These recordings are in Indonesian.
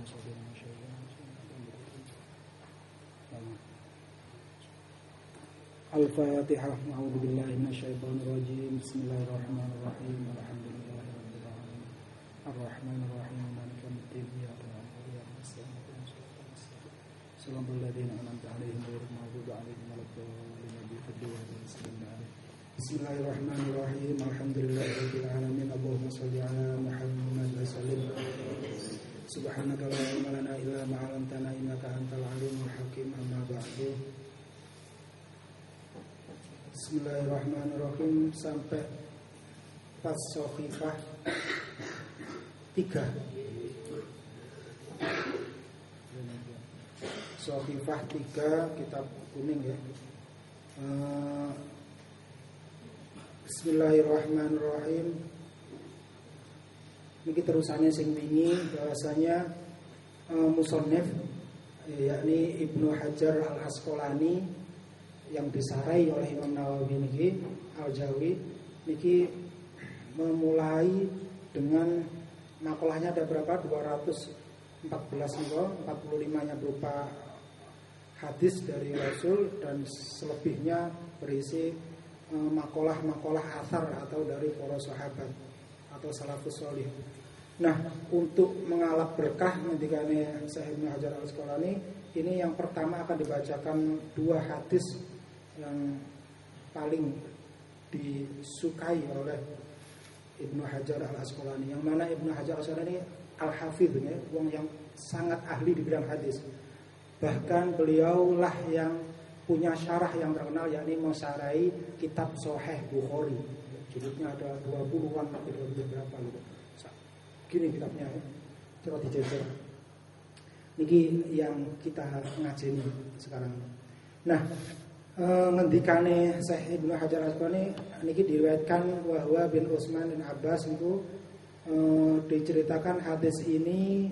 Al-Fatihah. A'udzu billahi minasyaitonir rajim. Bismillahirrahmanirrahim. Alhamdulillahi rabbil alamin. Arrahmanir rahim. Maliki yaumiddin. Iyyaka na'budu wa iyyaka nasta'in. Shiratal ladzina an'amta 'alaihim ghairil maghdubi 'alaihim waladdallin. Bismillahirrahmanirrahim. Alhamdulillahi rabbil alamin. Allahumma shalli 'ala Muhammad wa sallim. Subhanaka la ilma lana illa ma 'allamtana innaka antal 'alimul hakim. Amma ba'du. Bismillahirrahmanirrahim. Sampai pas Sohifah 3. Sohifah 3 kitab kuning ya. Bismillahirrahmanirrahim. Niki terusannya sing wingi bahwasanya musannif yakni Ibnu Hajar Al-Asqalani yang disarai oleh Imam Nawawi niki Al-Jawi niki memulai dengan makalahnya ada berapa? 214 niko, 45-nya berupa hadis dari Rasul dan selebihnya berisi makalah-makalah athar atau dari para sahabat atau salafus sholih. Nah, untuk mengalap berkah ngendikane Syekh Ibnu Hajar Al-Asqalani ini yang pertama akan dibacakan 2 hadis yang paling disukai oleh Ibnu Hajar Al-Asqalani. Yang mana Ibnu Hajar Al-Asqalani al-hafidh ya, wong yang sangat ahli di bidang hadis. Bahkan beliau lah yang punya syarah yang terkenal yakni mensyarahi kitab Sahih Bukhari. Judulnya ada 20-an atau 20 berapa gitu. Gini kitabnya ya. Coba dijejer. Niki yang kita ngajeni sekarang. Nah, ngendikane Syekh Ibnu Hajar Al-Asqalani niki diriwayatkan bahwa bin Utsman bin Abbas itu diceritakan hadis ini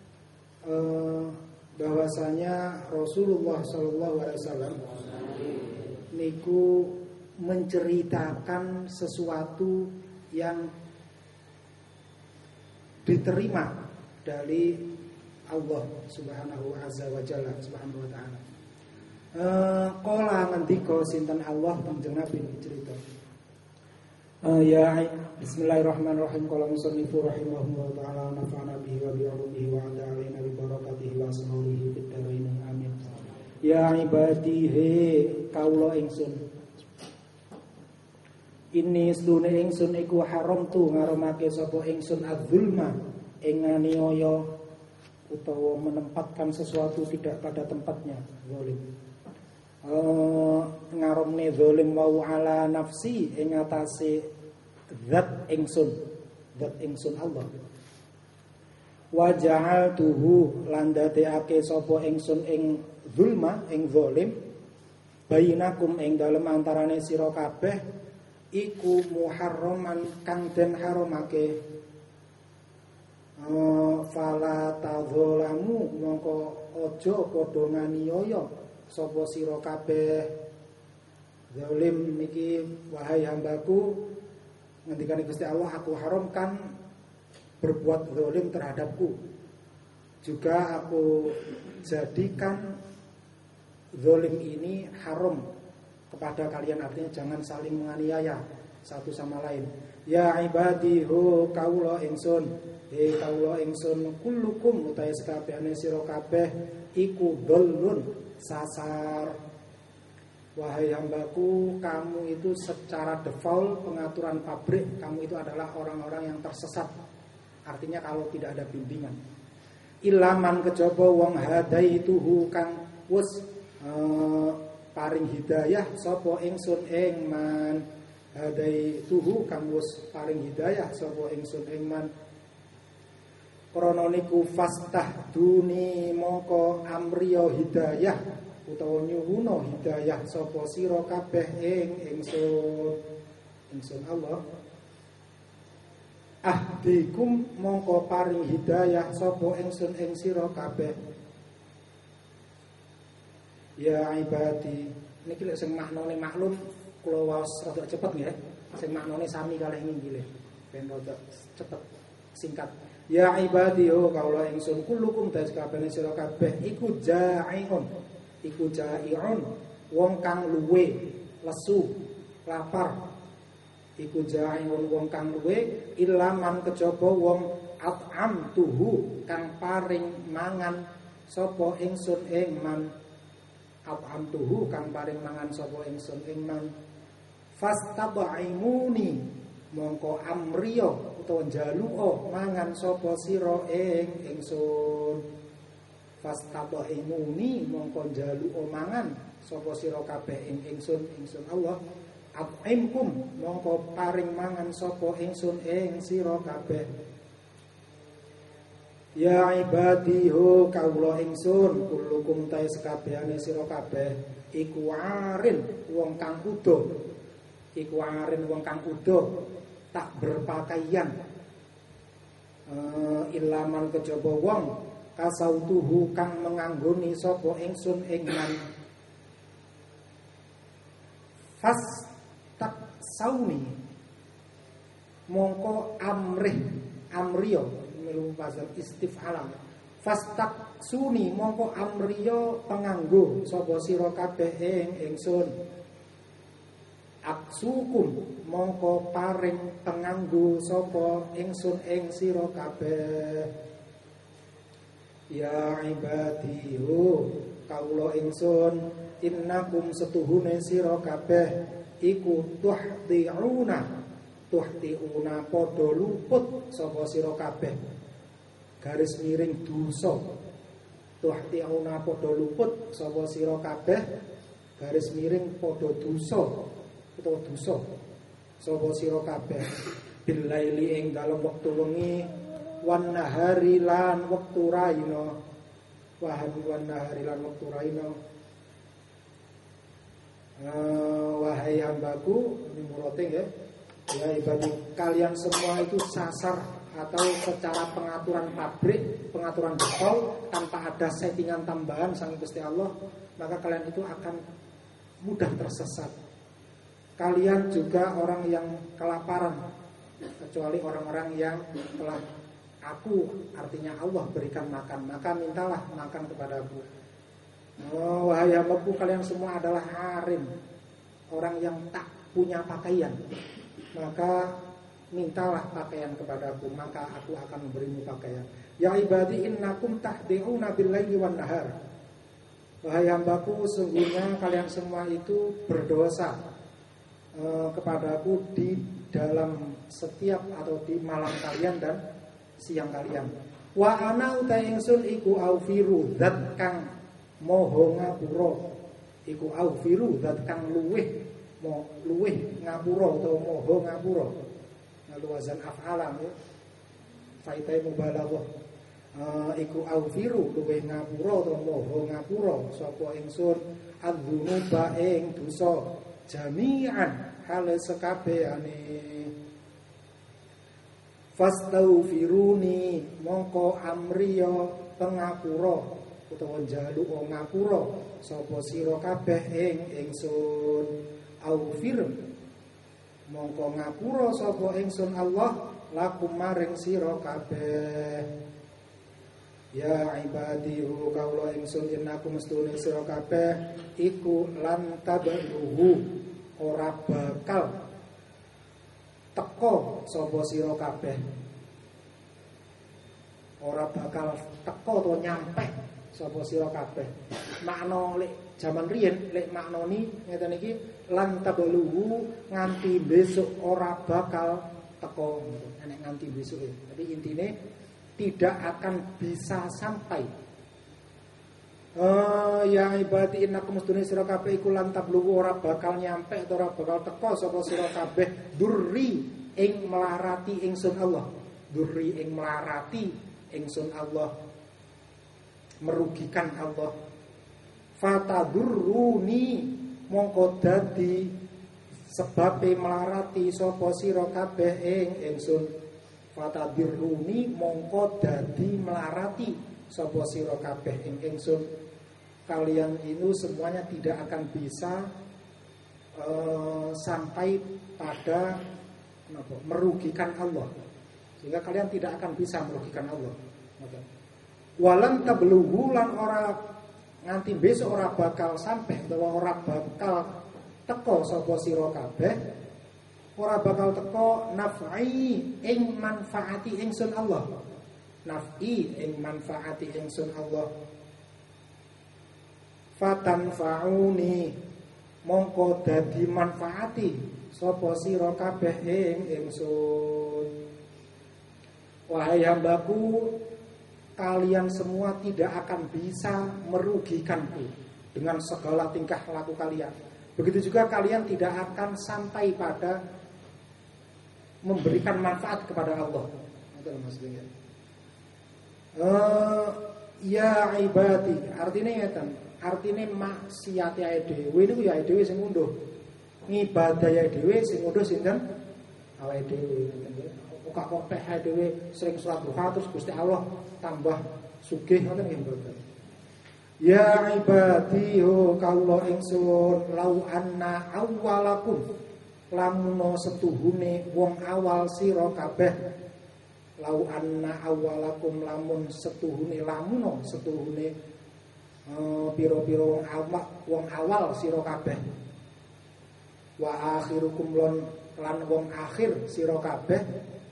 bahwasanya Rasulullah SAW niku menceritakan sesuatu yang diterima dari Allah Subhanahu Azza wa Jalla Subhanahu wa Ta'ala. Qala ngendika sinten Allah panjenengan Nabi cerita. Ya Bismillahirrahmanirrahim. Qala musannifu rahimahullah ta'ala nafa'ana bihi wa bi 'ulumihi wa 'ala alaina bi barakatihi wa asrarihi fid dharain amin. Ya ibadihi kaula ingsun. Ini stune ingsun iku haram tu ngaramake sapa ingsun adzulma ing nganiaya utawa menempatkan sesuatu tidak pada tempatnya zalim. Ngaromne zalim wau ala nafsi ing atase zat ingsun Allah. Wa ja'altuhu lan dadekake sapa ingsun ing zulma ing zalim bainakum ing dalem antarane sira kabeh iku muharraman kang den haramake. Fala tadzalamu mongko aja padha nganiaya sapa sira kabeh. Zalim niki wahai hambaku ngendikane Gusti Allah aku haramkan berbuat zalim terhadapku. Juga aku jadikan zalim ini haram kepada kalian, artinya jangan saling menganiaya satu sama lain. Ya ibadi hu kaula ingsun, he kaula ingsun kullukum utahe sakabehane sira kabeh iku dhallun sasar. Wahai hambaku, kamu itu secara default pengaturan pabrik kamu itu adalah orang-orang yang tersesat. Artinya kalau tidak ada bimbingan. Ilaman kejaba wong hadaituhu kang wis paring hidayah sapa ingsun ing man. Hadaituhu kang wis paring hidayah sapa ingsun ing man. Krana niku fastah duni mongko amriya hidayah utawa nyuwuna hidayah sapa sira kabeh ing ingsun Allah. Ahdikum mongko paring hidayah sapa ingsun ing sira kabeh. Ya ibadi, niki lek sing maknane maklum kula waos rada cepet nggih. Sing maknane sami kalih nggih nggih. Ben rada cepet. singkat. Ya ibadiyo kaula ingsun kullukum taskabene sira kabeh iku ja'iun. Iku ja'iun wong kang luwe lesu, lapar. Iku ja'iun wong kang luwe ilaman kejaba wong at'am tuhu kang paring mangan sapa ingsun ing man. At'am tuhu kang paring mangan sapa ingsun ing man. Fastab'imuni mongko amriya utawa njaluka mangan sapa sira ing ingsun. Fastab'imuni mongko njaluka mangan sapa sira kabeh ing ingsun Allah. At'imkum mongko paring mangan sapa ingsun ing sira kabeh. Ya ibadiho kawula ingsun kullukum ta sekabehane sira kabeh iku arin wong kang udo. Iku arin wong kang udo tak berpakaian ilaman kejaba wong kasautuhu kang menganggoni sapa ingsun ing man. Fas tak sauni mongko amriyo melu pasal istif'alam. Fas tak suni mongko amriyo penganggo sapa sira kabeh ing ingsun. Aksukum mongko paring penganggo sapa ingsun ing sira kabeh. Ya ibadihu kawula ingsun innakum setuhune sira kabeh iku tuhtiuna padha luput sapa sira kabeh garis miring dosa. Tuhtiuna padha luput sapa sira kabeh garis miring padha dosa utawa dosa sapa sira kabeh billaili ing dalem wektu wengi wan nahari lan wektu raina wan nahari lan wektu raina. Wahai hambaku ini muroting ya. Ya ibadi kalian semua itu sasar atau secara pengaturan pabrik, pengaturan betul tanpa ada settingan tambahan sang Gusti Allah, maka kalian itu akan mudah tersesat. Kalian juga orang yang kelaparan, kecuali orang-orang yang telah aku, artinya Allah berikan makan, maka mintalah makan kepadaku. Wahai hambaku kalian semua adalah arim, orang yang tak punya pakaian, maka mintalah pakaian kepadaku, maka aku akan memberimu pakaian. Ya ibadi innakum tahdi'una bil-laili wan nahar. Wahai hambaku sungguhnya kalian semua itu berdosa kepadaku di dalam setiap atau di malam kalian dan siang kalian. Wa ana utai ingsun iku aufiru zat kang moho ngapura. Iku aufiru zat kang luweh ngapura atau moho ngapura. Lalu wazan af'alan ya. Faitai mubalaghah. Iku aufiru luweh ngapura atau moho ngapura sapa ingsun adzunuba ing dosa jami'an hale sekabehane. Fastaghfiruni mongko amriya pengapura utawa njaluk ngapura sapa sira kabeh ing ingsun. Aufir mongko ngapura sapa ingsun Allah lakum maring sira kabeh. Ya ibadihu kaula ingsun innakum mestune sira kabeh iku lan tabaruhu ora bakal teko sapa sira kabeh. Ora bakal teko to nyampe sapa sira kabeh. Makna lek jaman riyen lek maknani ngeten iki lan tabaluhu nganti besok ora bakal teko nek nganti besok. Tapi intine tidak akan bisa sampai. Ya ibadi innakum mustune sira kabeh iku lan tablughu ora bakal nyampe ora bakal teko sapa sira kabeh durri ing melarati ingsun Allah. Durri ing melarati ingsun Allah, merugikan Allah. Fatadurruni mongko dadi sebabe melarati sapa sira kabeh ing ingsun. Fatadurruni mongko dadi melarati sapa sira kabeh ing ingsun. Kalian itu semuanya tidak akan bisa sampai pada merugikan Allah. sehingga kalian tidak akan bisa merugikan Allah. Walan tablughu lan ora nganti besok ora bakal sampai utawa ora bakal teko sapa sira kabeh, ora bakal teko naf'i ing manfaati ingsun Allah. Naf'i ing manfaati ingsun Allah. Fatanfa'uni mongko dadi manfaati sapa sira kabeh ing ingsun. Wahai hambaku, kalian semua tidak akan bisa merugikanku dengan segala tingkah laku kalian. Begitu juga kalian tidak akan sampai pada memberikan manfaat kepada Allah. Itu maksudnya. Ya ibadi, artinya ya kan, artinya maksiat ya dhewe niku ya dhewe sing ngunduh. Ngibadah ya dhewe sing ngunduh sinten? Awake dhewe. Kok kok teh dhewe sering salat duha terus Gusti Allah tambah sugih ngoten nggih mboten. Ya ibadi ho kawula ingsun lau anna awwalakum lamun setuhune wong awal sira kabeh. Lau anna awwalakum lamun setuhune pira-pira wong awal sira kabeh. Wa akhirukum lan wong akhir sira kabeh.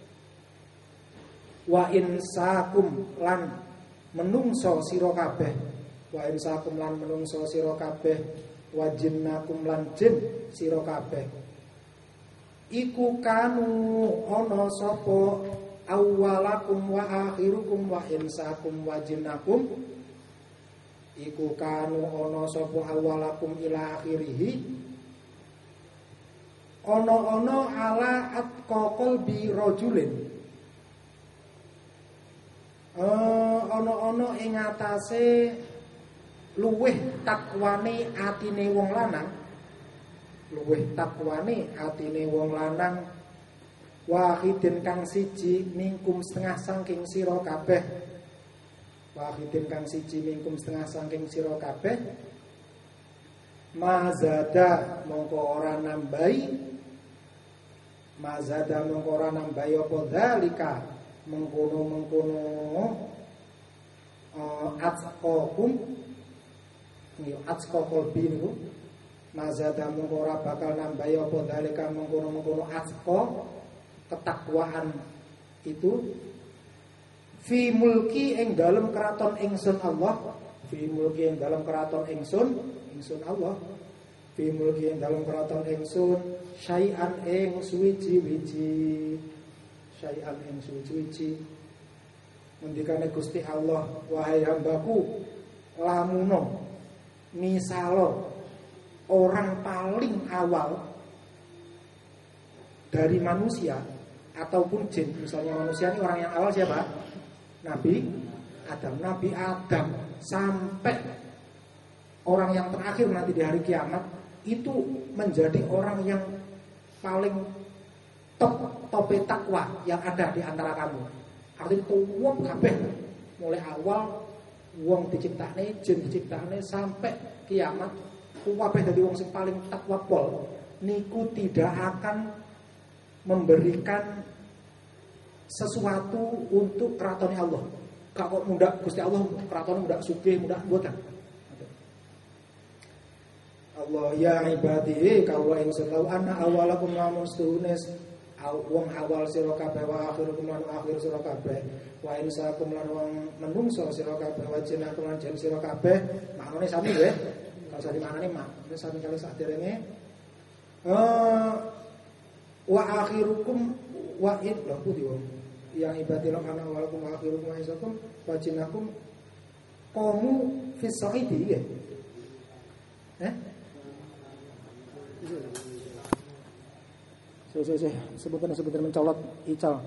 Wa insakum lan menungso sira kabeh. Wa insakum lan menungso sira kabeh. Wa jinnakum lan jin sira kabeh. Iku kanu ana sapa awwalakum wa akhirukum wa insakum wa jinnakum. Iku kanu ana sapa awwalakum ila akhirih. Ana ala atqa qalbi rajulin. Ana ing atase luweh takwane atine wong lanang. Luweh takwane atine wong lanang. Wahidin kang siji mingkum setengah saking sira kabeh. Wahidin kang siji mingkum setengah saking sira kabeh. Mazada mongko ora nambahi. Mazada mongko ora nambahi apa dzalika mengkono atqakum nggih atqa qalbi niku. Mazada mongko ora bakal nambahi apa dzalika mengkono atqa ketakwaan itu fi mulki ing dalem keraton ingsun Allah. Fi mulki ing dalem keraton ingsun Allah. Fi mulki ing dalem keraton ingsun syai'an ing suwiji-wiji. Syai'an ing suwiji-wiji. Ngendikane Gusti Allah, wahai hambaku, lamuno misalo orang paling awal dari manusia ataupun jin, misalnya manusia ini orang yang awal siapa? Nabi Adam sampai orang yang terakhir nanti di hari kiamat itu menjadi orang yang paling top takwa yang ada di antara kamu. Artinya itu wong kabeh mulai awal wong diciptakne, jin diciptakne sampai kiamat kabeh dadi wong sing paling takwa pol niku tidak akan memberikan sesuatu untuk keraton Allah. Kok muda Gusti Allah keraton muda sugih muda mboten. Allah ya ibadi kawula ingsun law anna awalakum lamun stuhunes wong awal sira kabeh wa akhirukum lan akhir sira kabeh wa insakum lan wong menungso sira kabeh wa jinnakum lan jin sira kabeh. Maknane sami nggih. Kalau sami maknane mak. Wis sami kali saderenge wa akhirukum wa in lho pundi wong yang ibadilah ana walakum wa akhirukum wa insakum wa jinnakum qamu fis sa'idi ya. Sebutan mencolot ical.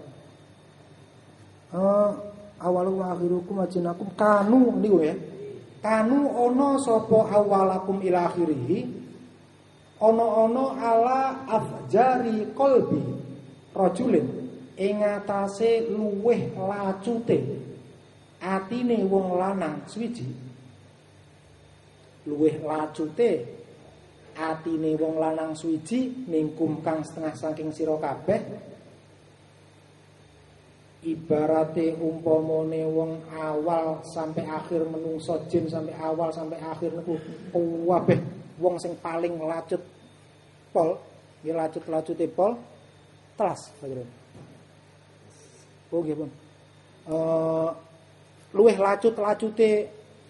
Awalu wa akhirukum wa jinnakum kanu niku ya. Kanu ana sapa awalakum ila akhirih. Ana ala afjari qalbi rajulin ing atase luweh lacute atine wong lanang suwiji. Luweh lacute atine wong lanang suwiji mingkum kang setengah saking sira kabeh. ibarate umpamane wong awal sampai akhir menungso jin sampai awal sampai akhir niku kabeh wong sing paling lacut pol, ya lacut-lacute pol telas kira. Oh nggih, Pun. Luwih lacut-lacute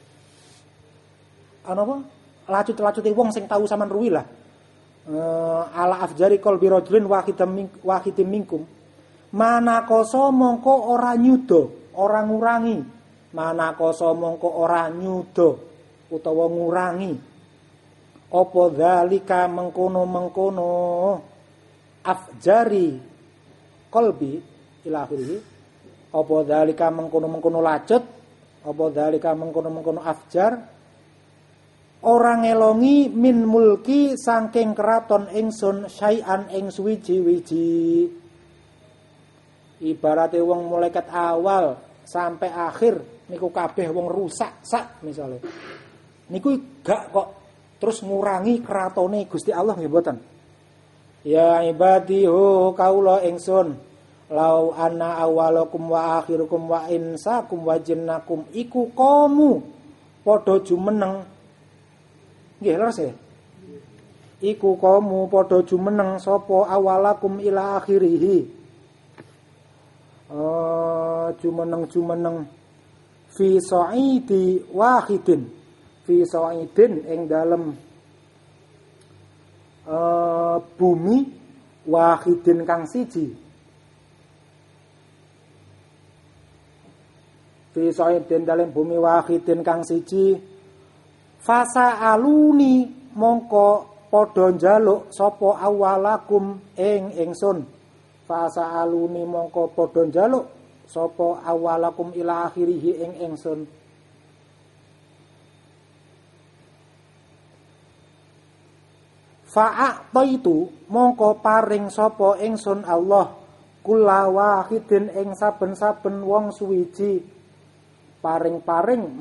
apa? Lacut-lacute wong sing tahu sampean ruwi lah. Ala afjari qalbi rajulin wahidin minkum. Mana koso mongko ora nyuda, ora ngurangi. Mana koso mongko ora nyuda utawa ngurangi. Apa zalika mengkono-mengkono afjari qalbi ila akhirih. Apa zalika mengkono-mengkono lacut, apa zalika mengkono-mengkono afjar. Orang ngelongi min mulki saking keraton ingsun syai'an ing suwiji-wiji. Ibarate wong mulaikat awal sampai akhir niku kabeh wong rusak sak misale. Niku gak kok terus ngurangi keratone Gusti Allah nggih mboten. Ya ibadi ho kaula ingsun lau anna awalakum wa akhirukum wa insakum wa jinnakum iku kamu padha jumeneng. Nggih leres ya. Iku kamu padha jumeneng sapa awalakum ila akhirih. Jumeneng fi sa'idi wahidin fi sa'idin ing dalem bumi wahidin kang siji fi sa'idin dalem bumi wahidin kang siji fasa aluni mongko padha njaluk sapa awalakum ing ingsun fasa aluni mongko padha njaluk sapa awalakum ila akhirih ing ingsun. Fa'ataitu mongko paring sapa ingsun Allah kula wahidin ing saben-saben wong suwiji paring-paring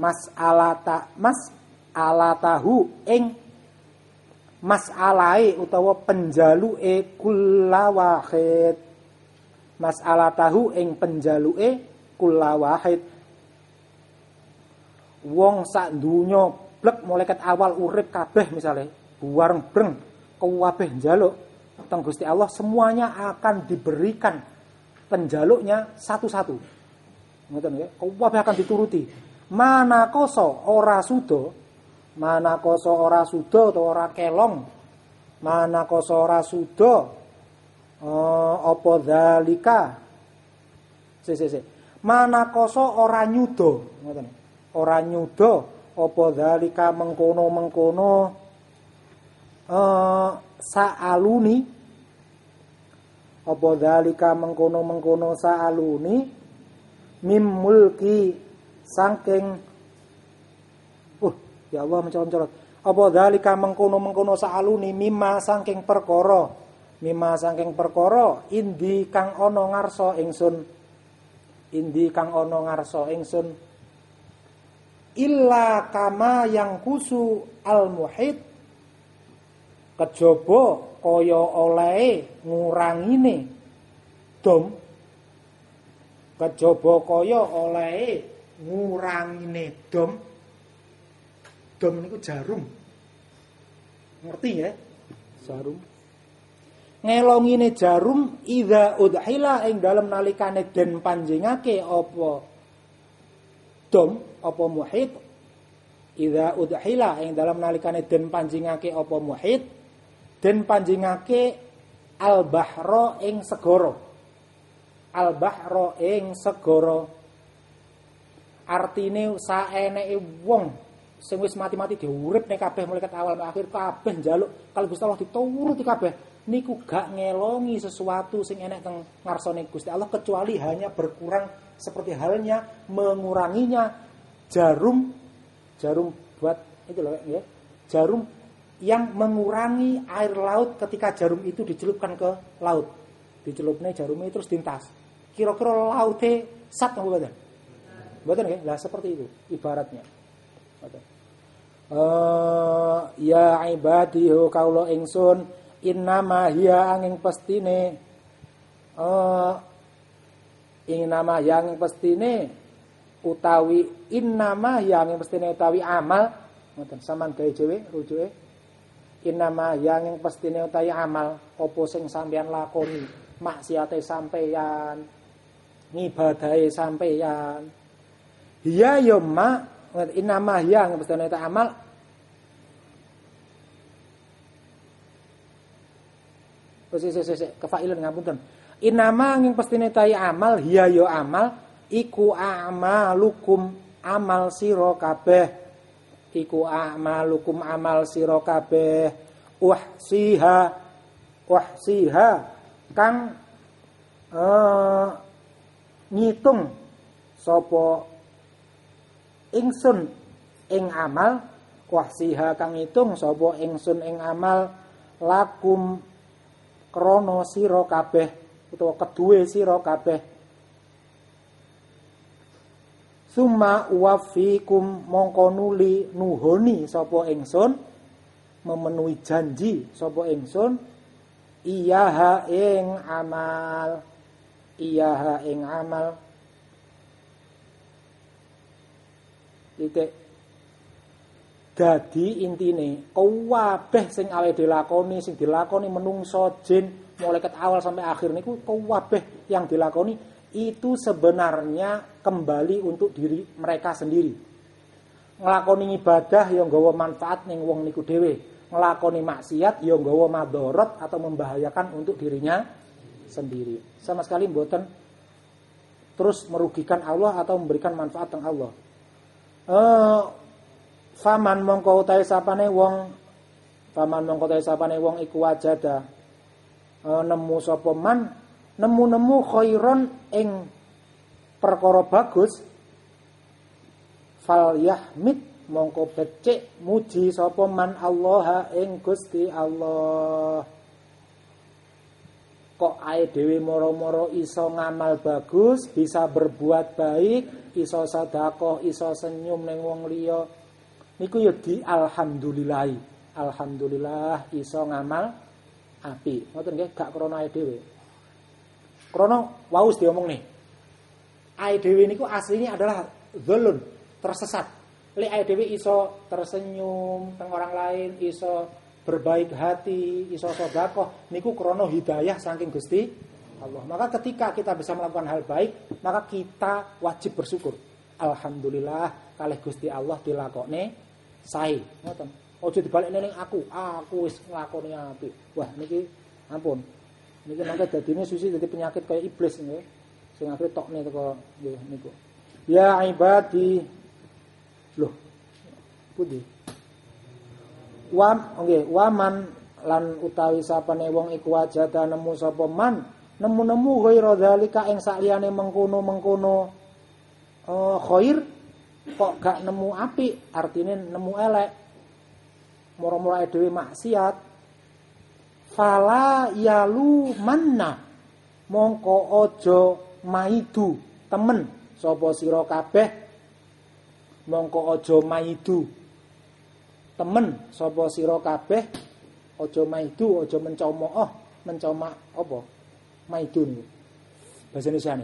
mas'alatahu ing mas'alahe utawa penjaluke kula wahid. Mas'alatahu ing penjaluke kula wahid. Wong sak donya blek malaikat awal urip kabeh misale buareng-breng kabeh njaluk teng Gusti Allah semuanya akan diberikan penjaluknya satu-satu. Ngoten nggih, kabeh akan dituruti. Mana koso ora suda, mana koso ora suda utawa ora kelong. Mana koso ora suda apa zalika mana koso ora nyuda ngoten ora nyuda apa zalika mengkono sa'aluni apa zalika mengkono sa'aluni mim mulki saking ya Allah mencolot apa zalika mengkono sa'aluni mimma saking perkara mimma saking perkara indi kang ana ngarsa ingsun illa kama yang kusu al muhit kejaba kaya olehe ngurangine dom kejaba kaya olehe ngurangine dom niku jarum ngerti ya jarum ngelongine jarum idza udhila ing dalem nalikane den panjingake apa dom apa muhit idza udhila ing dalem nalikane den panjingake apa muhit den panjingake al bahra ing segara artine saeneke wong sing wis mati-mati diuripne kabeh mulai ket awal sampai akhir kabeh njaluk kalau Gusti Allah dituruti kabeh niku gak ngelongi sesuatu sing enek teng ngarsane Gusti Allah kecuali hanya berkurang seperti halnya menguranginya jarum buat itu loh ya. Jarum yang mengurangi air laut ketika jarum itu dicelupkan ke laut. Dicelupne jarumnya terus dintas. Kira-kira laute sat apa mboten? Mboten nggih. Lah seperti itu ibaratnya. Ya ibadi kaula ingsun innama hiya angin pestine Innama yang pestine utawi innama yang pestine utawi amal ngoten sampean gawe dhewe rujuke innama yang pestine utawi amal apa sing sampeyan lakoni maksiate sampeyan ngibadahe sampeyan hiya ya ma innama yang pestine utawi amal kefailan ngapunten. Inama ing pestine tayi amal hiya ya amal iku amalukum amal sira kabeh. Iku amalukum amal sira kabeh. Wahsiha kang ngitung sapa ingsun ing amal wahsiha kang ngitung sapa ingsun ing amal lakum krana sira kabeh utawa keduwe sira kabeh summa wafikum mongko nuli nuhoni sapa ingsun memenuhi janji sapa ingsun iyaha ing amal titik dadi intine kabeh sing awake dilakoni sing dilakoni menungso jin mulai ket awal sampai akhir niku kabeh yang dilakoni itu sebenarnya kembali untuk diri mereka sendiri. Nglakoni ibadah ya nggawa manfaat ning wong niku dhewe, nglakoni maksiat ya nggawa madharat atau membahayakan untuk dirinya sendiri. Sama sekali mboten terus merugikan Allah atau memberikan manfaat teng Allah. Faman mongko utahe sapane wong iku wajada nemu sapa man nemu khairon ing perkara bagus fal yahmid mongko becik muji sapa man Allah ing Gusti Allah. Kok ae dhewe moro-moro iso ngamal bagus, bisa berbuat baik, iso sedekah, iso senyum ning wong liya. Niku ya di alhamdulillahi. Alhamdulillah iso ngamal apik. Ngoten nggih, gak krana ae dhewe. Krana wau wis diomongne. Ae dhewe niku aslinya adalah dzulun, tersesat. Lek ae dhewe iso tersenyum teng orang lain, iso berbaik hati, iso sedekah, niku krana hidayah saking Gusti Allah. Maka ketika kita bisa melakukan hal baik, maka kita wajib bersyukur. Alhamdulillah kalih Gusti Allah dilakokne sae, ngoten. Aja dibalekne ning aku wis nglakoni apik. Wah niki ampun. Niki mangke dadine susi dadi penyakit kaya iblis nggih. Sing akhire tokne teko nggih niku. Ya ibadi. Loh. Pundi? Waman lan utawi sapane wong iku wajada nemu sapa man, nemu ghaira zalika ing sakliyane mengkono-mengkono khair kok gak nemu apik, artine nemu elek. Moro-moro dhewe maksiat. Fala yalu manna. Mongko aja maidu temen sapa sira kabeh. Mongko aja maidu temen sapa sira kabeh. Aja maidu, aja mencomooh, mencoma apa? Maidu niku. Bahasa Indonesiane.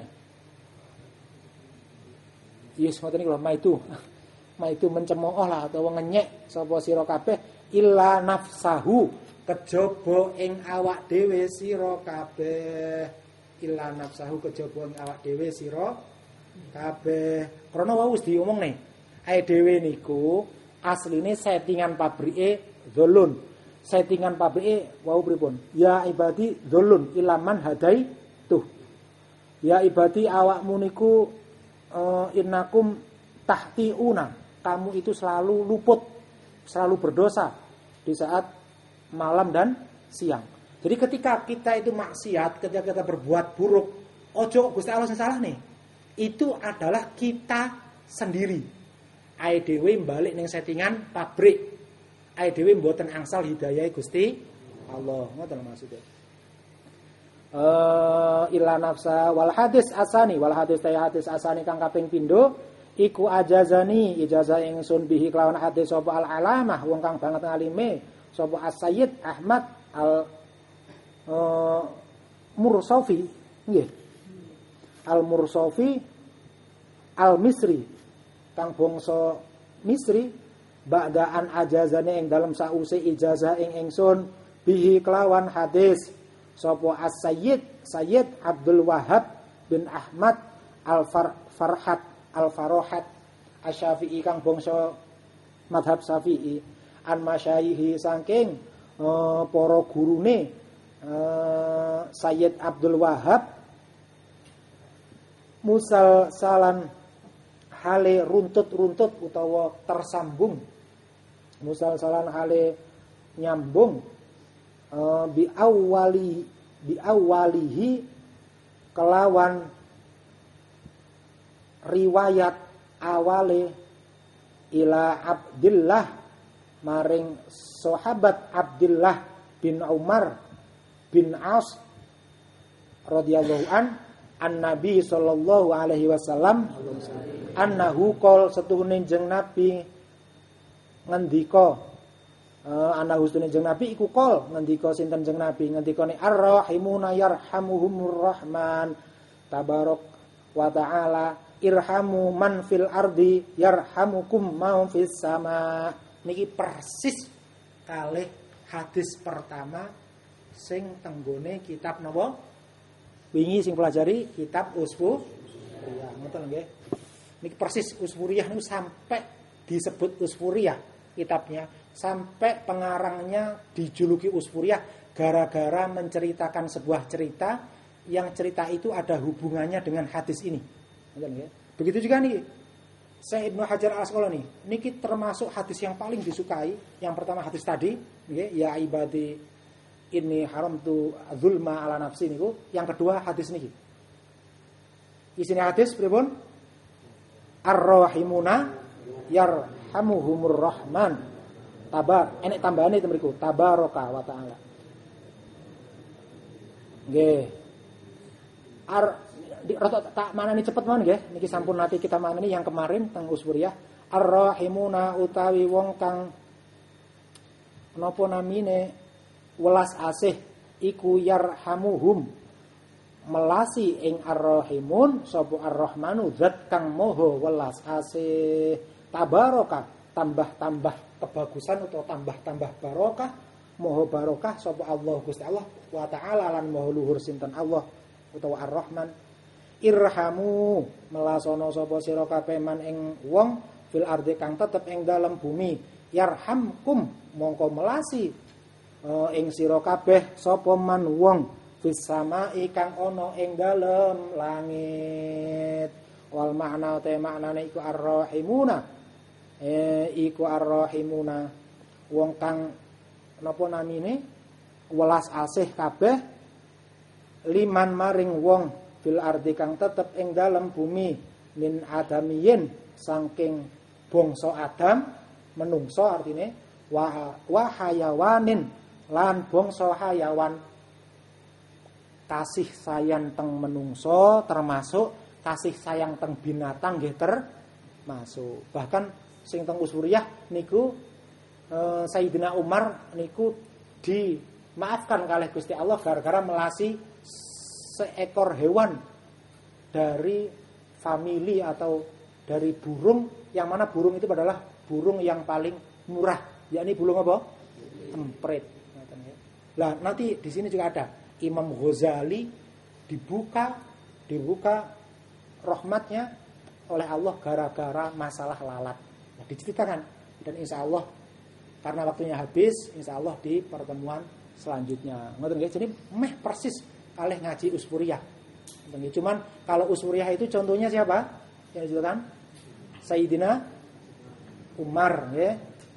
Yes, ngoten niku lho maidu. Maidu mencemooh lah atau ngenyek sapa sira kabeh illa nafsahu kejaba ing awak dhewe sira kabeh. Illa nafsahu kejaba ing awak dhewe sira kabeh. Krana wau wis diomongne. Ae dhewe niku asline settingan pabrike dzulun. Settingan pabrike wau pripun? Ya ibadi dzulun ilaman hadai tuh. Ya ibadi awakmu niku innakum tahtiuna. Kamu itu selalu luput, selalu berdosa di saat malam dan siang. Jadi ketika kita itu maksiat, ketika kita berbuat buruk, ojo Gusti Allah sing salah nih. Itu adalah kita sendiri. Ae dhewe balik ning settingan pabrik. Ae dhewe mboten angsal hidayah Gusti Allah. Ngoten maksudnya. Illa nafsa wal hadis asani kang kaping pindho iku ajazani ijazah ingsun bihi kelawan hadis sapa al alamah wong kang banget ngalime sapa as-sayyid Ahmad al Mursafi nggih Al-Mursafi Al-Misri kang bangsa Misri ba'daan ajazane ing dalem sause ijazah ing ingsun bihi kelawan hadis sapa Sayyid Abdul Wahhab bin Ahmad Al-Farhat Al-Farohat Asy-Syafi'i kang bangsa madhab Syafi'i an masyayikhi saking para gurune Sayyid Abdul Wahhab musalsalan hale runtut-runtut utawa tersambung musalsalan hale nyambung bi awalihi kelawan riwayat awale ila Abdillah maring sahabat Abdillah bin Umar bin As radhiyallahu an Nabi sallallahu alaihi wasallam annahu qol setuhune jeung Nabi ngendika annahu setuhune jeung Nabi iku qol ngendika sinten jeung Nabi ngendikane ar-rahimuna yarhamuhumur rahman tabarak wa ta'ala irhamu man fil ardi yarhamukum man fis sama. Niki persis kalih hadis pertama sing tenggone kitab napa wingi sing pelajari kitab Usfuriyah ngoten nggih. Niki persis Usfuriyah niku sampai disebut Usfuriyah kitabnya, sampai pengarangnya dijuluki Usfuriyah gara-gara menceritakan sebuah cerita yang cerita itu ada hubungannya dengan hadis ini. Ngoten nggih. Begitu juga nih Syekh Ibnu Hajar Al-Asqalani niki termasuk hadis yang paling disukai. Yang pertama hadis tadi nggih ya ibadi ini haramtu zulma ala nafsi niku. Yang kedua hadis niki. Isinya hadis pripun? Ar-rahimuna yarhamuhumur rahman. Enek tambahane itu mriku tabaraka wa taala. Nggih. Tak manani cepet mawon nggih. Niki sampun nanti kita manani yang kemarin teng Usfuriyah. Ar-rahimuna utawi wong kang napa namine welas asih iku yarhamuhum melasi ing ar-rahimun sapa ar-rahmanu zat kang moho welas asih tabaraka tambah-tambah kebagusan atau tambah-tambah barokah moho barokah sapa Allah Gusti Allah wa taala lan moho luhur sinten Allah utawa ar-rahman irhamu melasono sapa sira kabeh man ing wong fil ardi kang tetep ing dalem bumi yarhamkum mongko melasi ing sira kabeh sapa man wong fis samai kang ana ing dalem langit wal makna te maknane iku ar-rahimuna iku ar-rahimuna wong kang napa namine welas asih kabeh liman maring wong fil ardi kang tetep ing dalem bumi min adamiyin saking bangsa Adam menungso artine wa hayawanin lan bangsa hayawan kasih sayang teng menungso termasuk kasih sayang teng binatang nggih termasuk. Bahkan sing teng Usfuriyah niku Sayyidina Umar niku dimaafkan kalih Gusti Allah gara-gara melasi seekor hewan dari famili atau dari burung yang mana burung itu adalah burung yang paling murah, yakni burung apa? Emprit. Nah, nanti di sini juga ada Imam Ghazali dibuka rahmatnya oleh Allah gara-gara masalah lalat. Nah, diceritakan dan insya Allah karena waktunya habis, insya Allah di pertemuan selanjutnya. Ngoten nggih. Jadi meh persis kalih ngaji Usfuriyah. Cuman kalau Usfuriyah itu contohnya siapa? Yang disebutkan Sayyidina Umar ya.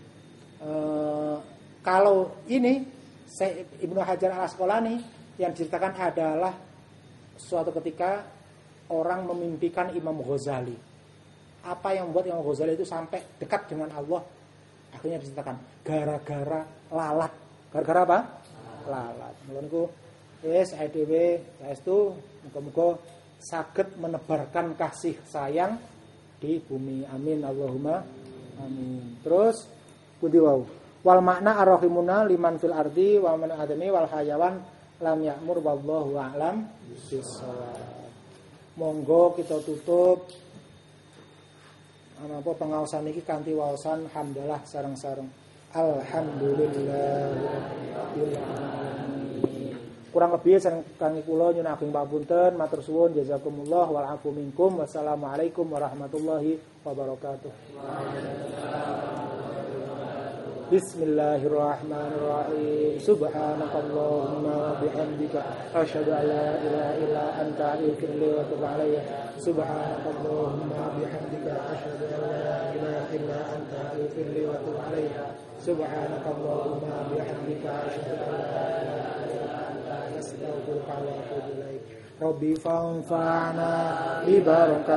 Kalau ini Ibnu Hajar Al-Asqalani yang diceritakan adalah suatu ketika orang memimpikan Imam Ghazali. Apa yang membuat Imam Ghazali itu sampai dekat dengan Allah? Akhirnya diceritakan gara-gara lalat. Gara-gara apa? Lalat. Mulane niku wis dhewe saestu muga-muga saged menebarkan kasih sayang di bumi. Amin Allahumma amin. Terus pundi wau? Wal makna ar-rahimuna liman fil ardi wa man adami wal hayawan lam ya'mur wallahu a'lam bissawab. Monggo kita tutup apa pengaosan iki kanthi waosan hamdalah sareng-sareng. Alhamdulillah. Kurang lebih sareng kangge kula nyuwun ageng papunten, matur suwun, jazakumullah wal afu minkum. Wassalamualaikum warahmatullahi wabarakatuh. Bismillahirrahmanirrahim. Subhanakallahumma bihamdika asyhadu an la ilaha illa anta astaghfiruka wa atubu ilaik. Subhanakallahumma bihamdika asyhadu an la ilaha illa anta astaghfiruka wa atubu ilaik. Subhanakallahumma bihamdika asyhadu an la ilaha illa anta astaghfiruka wa atubu ilaik. Rabbi fanfa'na bi barakatihi